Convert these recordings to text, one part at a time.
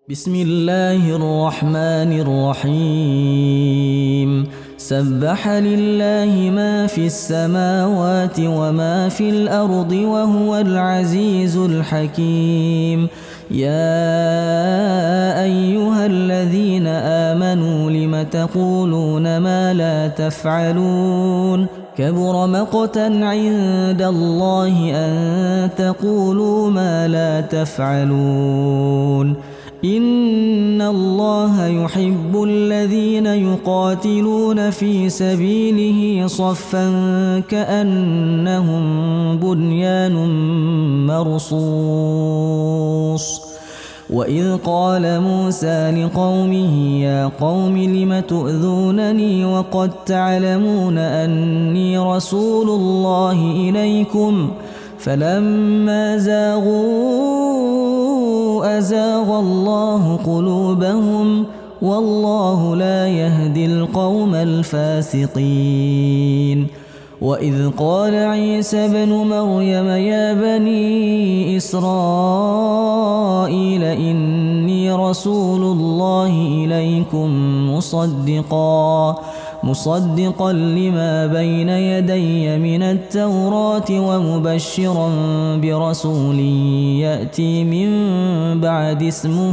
بسم الله الرحمن الرحيم سبح لله ما في السماوات وما في الأرض وهو العزيز الحكيم يا أيها الذين آمنوا لم تقولون ما لا تفعلون كبر مقتا عند الله أن تقولوا ما لا تفعلون إن الله يحب الذين يقاتلون في سبيله صفا كأنهم بنيان مرصوص وإذ قال موسى لقومه يا قوم لم تؤذونني وقد تعلمون أني رسول الله إليكم فلما زاغوا أزاغ الله قلوبهم والله لا يهدي القوم الفاسقين وإذ قال عيسى ابن مريم يا بني إسرائيل إني رسول الله إليكم مصدقا لما بين يدي من التوراة ومبشرا برسول يأتي من بعد اسمه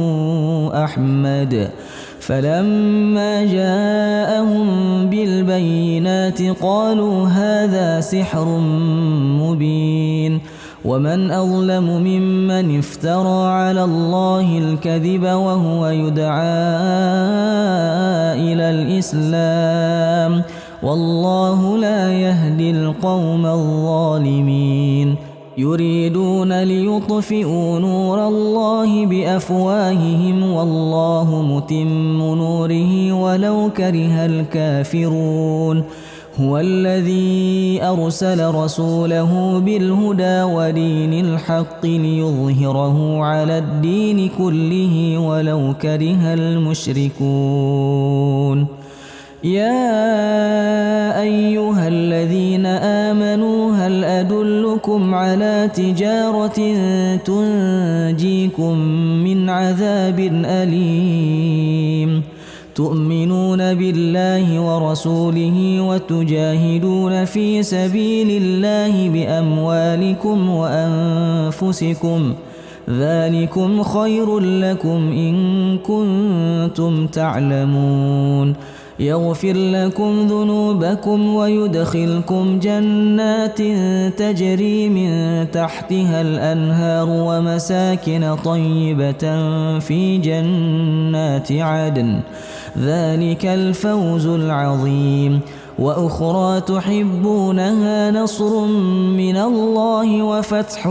أحمد فلما جاءهم بالبينات قالوا هذا سحر مبين ومن أظلم ممن افترى على الله الكذب وهو يدعى إلى الإسلام والله لا يهدي القوم الظالمين يريدون ليطفئوا نور الله بأفواههم والله متم نوره ولو كره الكافرون هو الذي أرسل رسوله بالهدى ودين الحق ليظهره على الدين كله ولو كره المشركون يا أيها الذين آمنوا هل أدلكم على تجارة تنجيكم من عذاب أليم تؤمنون بالله ورسوله وتجاهدون في سبيل الله بأموالكم وأنفسكم ذلكم خير لكم إن كنتم تعلمون يغفر لكم ذنوبكم ويدخلكم جنات تجري من تحتها الأنهار ومساكن طيبة في جنات عدن ذلك الفوز العظيم وأخرى تحبونها نصر من الله وفتح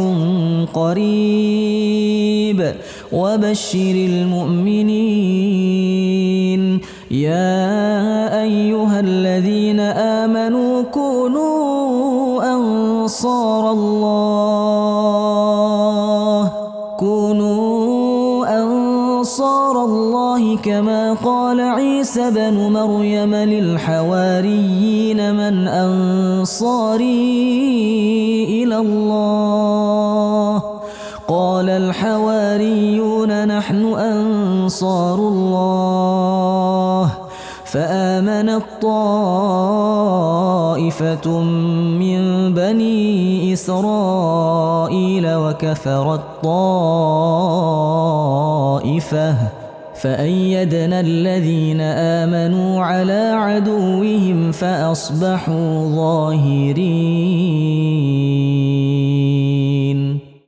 قريب وبشر المؤمنين يا أيها الذين آمنوا كونوا أنصار الله كما قال عيسى بن مريم للحواريين من أنصاري إلى الله قال الحواريون نحن أنصار الله فآمنت طائفة من بني إسرائيل وكفرت طائفة فأيدنا الذين آمنوا على عدوهم فأصبحوا ظاهرين.